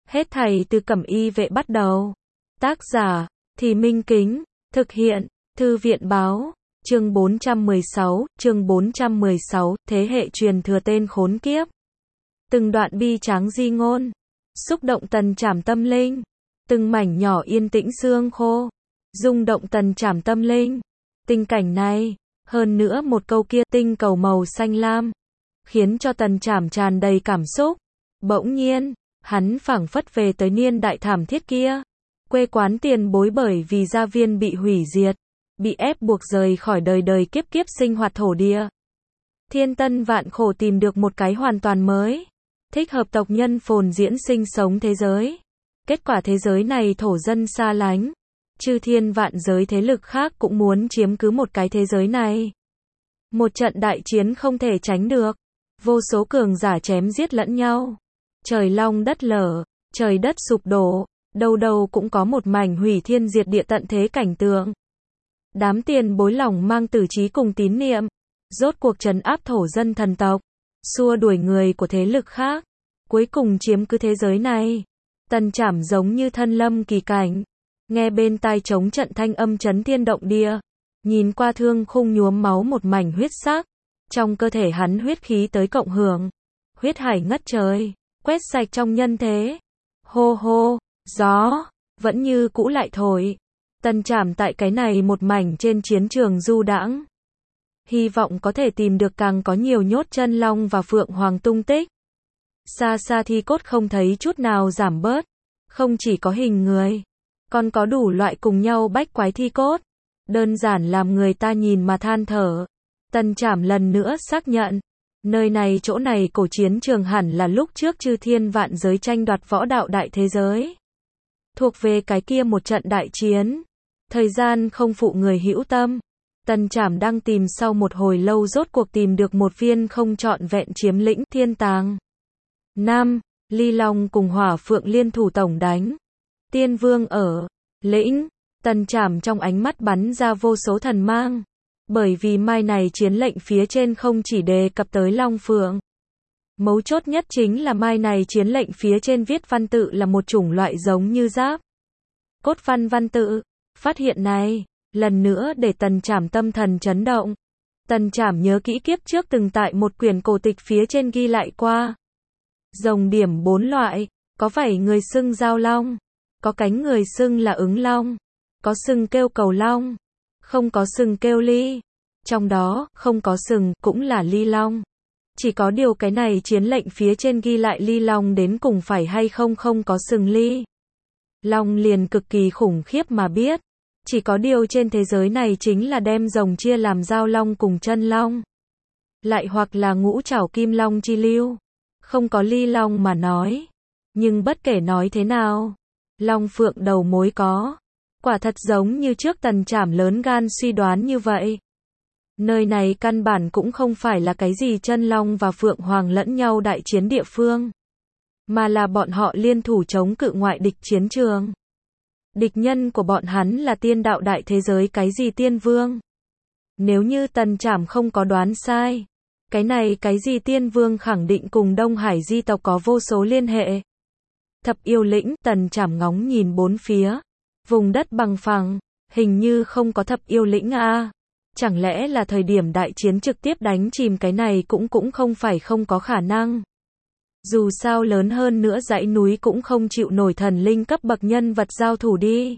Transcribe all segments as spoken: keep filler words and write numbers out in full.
Hết thảy từ Cẩm Y vệ bắt đầu. Tác giả, Thì Minh Kính, thực hiện, Thư viện báo, chương bốn trăm mười sáu, chương bốn trăm mười sáu, thế hệ truyền thừa tên khốn kiếp. Từng đoạn bi tráng di ngôn, xúc động Tần Trảm tâm linh, từng mảnh nhỏ yên tĩnh xương khô, rung động Tần Trảm tâm linh. Tình cảnh này, hơn nữa một câu kia tinh cầu màu xanh lam, khiến cho Tần Trảm tràn đầy cảm xúc. Bỗng nhiên, hắn phảng phất về tới niên đại thảm thiết kia. Quê quán tiền bối bởi vì gia viên bị hủy diệt, bị ép buộc rời khỏi đời đời kiếp kiếp sinh hoạt thổ địa. Thiên tân vạn khổ tìm được một cái hoàn toàn mới, thích hợp tộc nhân phồn diễn sinh sống thế giới. Kết quả thế giới này thổ dân xa lánh, chư thiên vạn giới thế lực khác cũng muốn chiếm cứ một cái thế giới này. Một trận đại chiến không thể tránh được, vô số cường giả chém giết lẫn nhau. Trời long đất lở, trời đất sụp đổ, đâu đâu cũng có một mảnh hủy thiên diệt địa tận thế cảnh tượng. Đám tiền bối lòng mang tử trí cùng tín niệm, rốt cuộc trấn áp thổ dân thần tộc, xua đuổi người của thế lực khác, cuối cùng chiếm cứ thế giới này. Tần Trảm giống như thân lâm kỳ cảnh, nghe bên tai trống trận thanh âm chấn thiên động địa, nhìn qua thương khung nhuốm máu một mảnh huyết sắc, trong cơ thể hắn huyết khí tới cộng hưởng, huyết hải ngất trời, quét sạch trong nhân thế. Hô hô, gió vẫn như cũ lại thổi. Tần Trảm tại cái này một mảnh trên chiến trường du đãng, hy vọng có thể tìm được càng có nhiều nhốt chân long và phượng hoàng tung tích. Xa xa thi cốt không thấy chút nào giảm bớt, không chỉ có hình người, còn có đủ loại cùng nhau bách quái thi cốt, đơn giản làm người ta nhìn mà than thở. Tần Trảm lần nữa xác nhận, nơi này chỗ này cổ chiến trường hẳn là lúc trước chư thiên vạn giới tranh đoạt võ đạo đại thế giới, thuộc về cái kia một trận đại chiến. Thời gian không phụ người hữu tâm, Tần Trảm đang tìm sau một hồi lâu rốt cuộc tìm được một viên không trọn vẹn chiếm lĩnh thiên tàng. Năm, Ly Long cùng Hỏa Phượng liên thủ tổng đánh Tiên Vương ở lĩnh. Tần Trảm trong ánh mắt bắn ra vô số thần mang, bởi vì mai này chiến lệnh phía trên không chỉ đề cập tới Long Phượng. Mấu chốt nhất chính là mai này chiến lệnh phía trên viết văn tự là một chủng loại giống như giáp cốt văn văn tự. Phát hiện này, lần nữa để Tần Trảm tâm thần chấn động. Tần Trảm nhớ kỹ kiếp trước từng tại một quyển cổ tịch phía trên ghi lại qua. Rồng điểm bốn loại, có vảy người xưng giao long, có cánh người xưng là ứng long, có sừng kêu cầu long, không có sừng kêu ly. Trong đó, không có sừng, cũng là ly long. Chỉ có điều cái này chiến lệnh phía trên ghi lại ly long đến cùng phải hay không không có sừng ly long liền cực kỳ khủng khiếp mà biết. Chỉ có điều trên thế giới này chính là đem rồng chia làm giao long cùng chân long, lại hoặc là ngũ trảo kim long chi lưu, không có ly long mà nói. Nhưng bất kể nói thế nào, Long Phượng đầu mối có, quả thật giống như trước Tần Trảm lớn gan suy đoán như vậy. Nơi này căn bản cũng không phải là cái gì chân long và phượng hoàng lẫn nhau đại chiến địa phương, mà là bọn họ liên thủ chống cự ngoại địch chiến trường. Địch nhân của bọn hắn là tiên đạo đại thế giới cái gì tiên vương. Nếu như Tần Trảm không có đoán sai, cái này cái gì tiên vương khẳng định cùng Đông Hải di tộc có vô số liên hệ. Thập yêu lĩnh, Tần Trảm ngóng nhìn bốn phía, vùng đất bằng phẳng, hình như không có thập yêu lĩnh a. Chẳng lẽ là thời điểm đại chiến trực tiếp đánh chìm cái này cũng cũng không phải không có khả năng. Dù sao lớn hơn nữa dãy núi cũng không chịu nổi thần linh cấp bậc nhân vật giao thủ đi.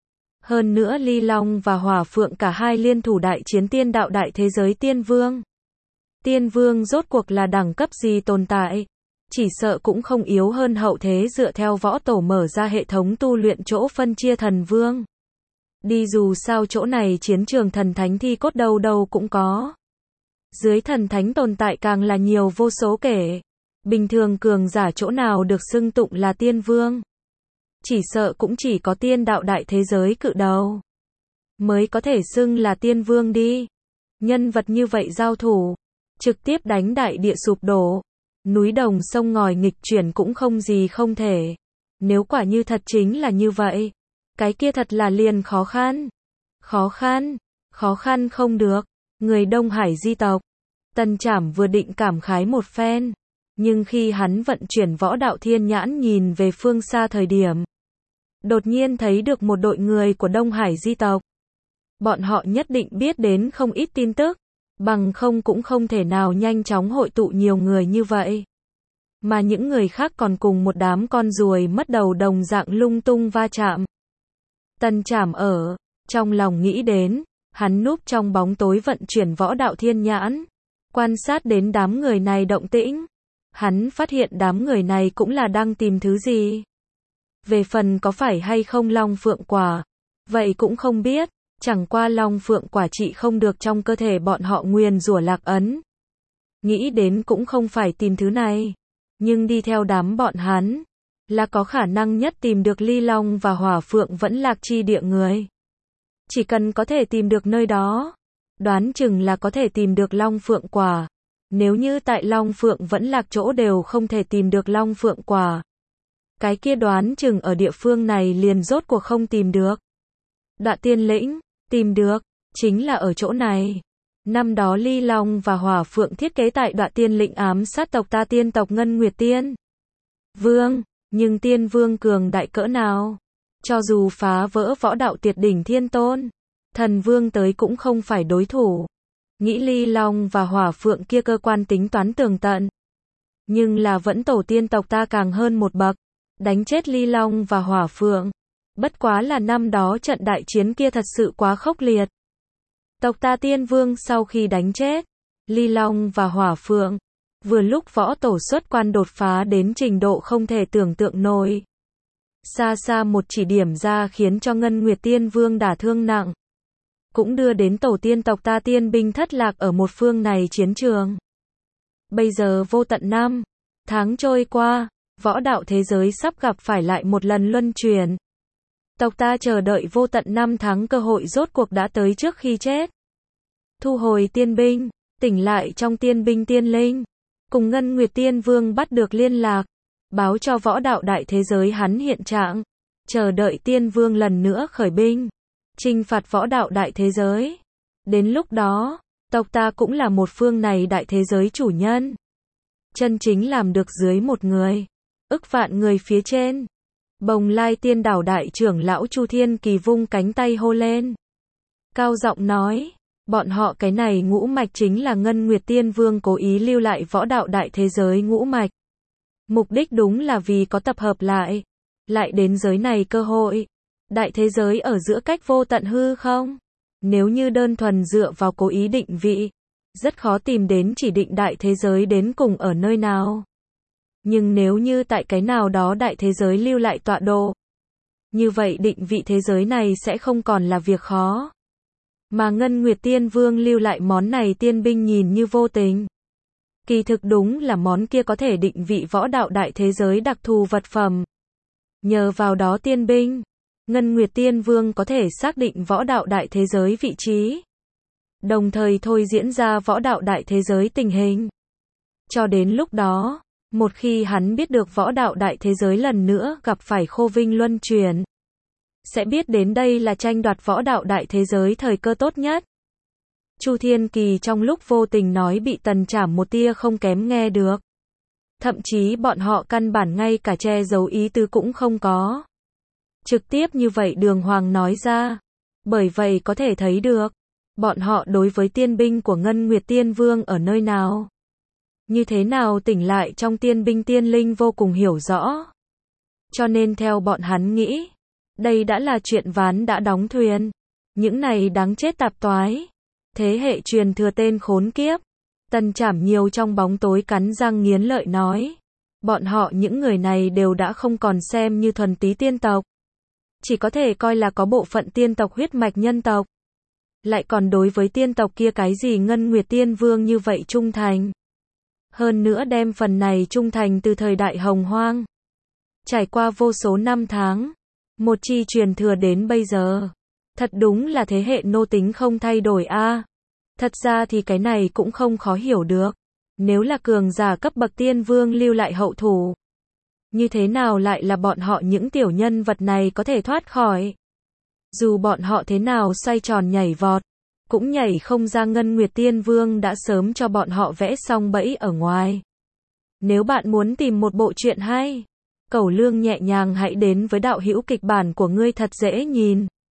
Hơn nữa Ly Long và Hỏa Phượng cả hai liên thủ đại chiến tiên đạo đại thế giới tiên vương. Tiên vương rốt cuộc là đẳng cấp gì tồn tại? Chỉ sợ cũng không yếu hơn hậu thế dựa theo võ tổ mở ra hệ thống tu luyện chỗ phân chia thần vương. Đi dù sao chỗ này chiến trường thần thánh thi cốt đâu đâu cũng có. Dưới thần thánh tồn tại càng là nhiều vô số kể. Bình thường cường giả chỗ nào được xưng tụng là tiên vương. Chỉ sợ cũng chỉ có tiên đạo đại thế giới cự đầu mới có thể xưng là tiên vương đi. Nhân vật như vậy giao thủ, trực tiếp đánh đại địa sụp đổ, núi đồng sông ngòi nghịch chuyển cũng không gì không thể. Nếu quả như thật chính là như vậy, cái kia thật là liền khó khăn. Khó khăn, khó khăn không được. Người Đông Hải di tộc. Tần Trảm vừa định cảm khái một phen, Nhưng khi hắn vận chuyển võ đạo thiên nhãn nhìn về phương xa thời điểm, đột nhiên thấy được một đội người của Đông Hải di tộc. Bọn họ nhất định biết đến không ít tin tức, bằng không cũng không thể nào nhanh chóng hội tụ nhiều người như vậy. Mà những người khác còn cùng một đám con ruồi mất đầu đồng dạng lung tung va chạm. Tần Trảm ở trong lòng nghĩ đến, hắn núp trong bóng tối vận chuyển võ đạo thiên nhãn, quan sát đến đám người này động tĩnh. Hắn phát hiện đám người này cũng là đang tìm thứ gì. Về phần có phải hay không long phượng quả, vậy cũng không biết, chẳng qua long phượng quả trị không được trong cơ thể bọn họ nguyền rủa lạc ấn. Nghĩ đến cũng không phải tìm thứ này, nhưng đi theo đám bọn hắn, là có khả năng nhất tìm được ly long và hỏa phượng vẫn lạc chi địa người. Chỉ cần có thể tìm được nơi đó, đoán chừng là có thể tìm được long phượng quả. Nếu như tại long phượng vẫn lạc chỗ đều không thể tìm được long phượng quả, cái kia đoán chừng ở địa phương này liền rốt cuộc không tìm được. Đoạ Tiên Lĩnh, tìm được, chính là ở chỗ này. Năm đó ly long và hỏa phượng thiết kế tại Đoạ Tiên Lĩnh ám sát tộc ta tiên tộc Ngân Nguyệt Tiên Vương, nhưng tiên vương cường đại cỡ nào? Cho dù phá vỡ võ đạo tuyệt đỉnh thiên tôn, thần vương tới cũng không phải đối thủ. Nghĩ ly long và hỏa phượng kia cơ quan tính toán tường tận. Nhưng là vẫn tổ tiên tộc ta càng hơn một bậc, đánh chết ly long và hỏa phượng. Bất quá là năm đó trận đại chiến kia thật sự quá khốc liệt. Tộc ta tiên vương sau khi đánh chết ly long và hỏa phượng, vừa lúc võ tổ xuất quan đột phá đến trình độ không thể tưởng tượng nổi. Xa xa một chỉ điểm ra khiến cho Ngân Nguyệt Tiên Vương đả thương nặng, cũng đưa đến tổ tiên tộc ta tiên binh thất lạc ở một phương này chiến trường. Bây giờ vô tận năm tháng trôi qua, võ đạo thế giới sắp gặp phải lại một lần luân chuyển. Tộc ta chờ đợi vô tận năm tháng cơ hội rốt cuộc đã tới trước khi chết. Thu hồi tiên binh, tỉnh lại trong tiên binh tiên linh, cùng Ngân Nguyệt Tiên Vương bắt được liên lạc, báo cho võ đạo đại thế giới hắn hiện trạng, chờ đợi tiên vương lần nữa khởi binh, chinh phạt võ đạo đại thế giới. Đến lúc đó, tộc ta cũng là một phương này đại thế giới chủ nhân. Chân chính làm được dưới một người, ức vạn người phía trên. Bồng Lai Tiên Đảo đại trưởng lão Chu Thiên Kỳ vung cánh tay hô lên. Cao giọng nói, bọn họ cái này ngũ mạch chính là Ngân Nguyệt Tiên Vương cố ý lưu lại võ đạo đại thế giới ngũ mạch. Mục đích đúng là vì có tập hợp lại, lại đến giới này cơ hội. Đại thế giới ở giữa cách vô tận hư không? Nếu như đơn thuần dựa vào cố ý định vị, rất khó tìm đến chỉ định đại thế giới đến cùng ở nơi nào. Nhưng nếu như tại cái nào đó đại thế giới lưu lại tọa độ, như vậy định vị thế giới này sẽ không còn là việc khó. Mà Ngân Nguyệt Tiên Vương lưu lại món này tiên binh nhìn như vô tình. Kỳ thực đúng là món kia có thể định vị võ đạo đại thế giới đặc thù vật phẩm. Nhờ vào đó tiên binh, Ngân Nguyệt Tiên Vương có thể xác định võ đạo đại thế giới vị trí, đồng thời thôi diễn ra võ đạo đại thế giới tình hình. Cho đến lúc đó, một khi hắn biết được võ đạo đại thế giới lần nữa gặp phải khô vinh luân chuyển, sẽ biết đến đây là tranh đoạt võ đạo đại thế giới thời cơ tốt nhất. Chu Thiên Kỳ trong lúc vô tình nói bị Tần Trảm một tia không kém nghe được. Thậm chí bọn họ căn bản ngay cả che giấu ý tứ cũng không có. Trực tiếp như vậy đường hoàng nói ra. Bởi vậy có thể thấy được, bọn họ đối với tiên binh của Ngân Nguyệt Tiên Vương ở nơi nào, như thế nào tỉnh lại trong tiên binh tiên linh vô cùng hiểu rõ. Cho nên theo bọn hắn nghĩ, đây đã là chuyện ván đã đóng thuyền. Những này đáng chết tạp toái. Thế hệ truyền thừa tên khốn kiếp. Tần Trảm nhiều trong bóng tối cắn răng nghiến lợi nói. Bọn họ những người này đều đã không còn xem như thuần túy tiên tộc. Chỉ có thể coi là có bộ phận tiên tộc huyết mạch nhân tộc. Lại còn đối với tiên tộc kia cái gì Ngân Nguyệt Tiên Vương như vậy trung thành. Hơn nữa đem phần này trung thành từ thời đại hồng hoang. Trải qua vô số năm tháng. Một chi truyền thừa đến bây giờ. Thật đúng là thế hệ nô tính không thay đổi a. À. Thật ra thì cái này cũng không khó hiểu được. Nếu là cường giả cấp bậc tiên vương lưu lại hậu thủ, như thế nào lại là bọn họ những tiểu nhân vật này có thể thoát khỏi. Dù bọn họ thế nào xoay tròn nhảy vọt, cũng nhảy không ra Ngân Nguyệt Tiên Vương đã sớm cho bọn họ vẽ xong bẫy ở ngoài. Nếu bạn muốn tìm một bộ truyện hay, cẩu lương nhẹ nhàng hãy đến với đạo hữu kịch bản của ngươi thật dễ nhìn.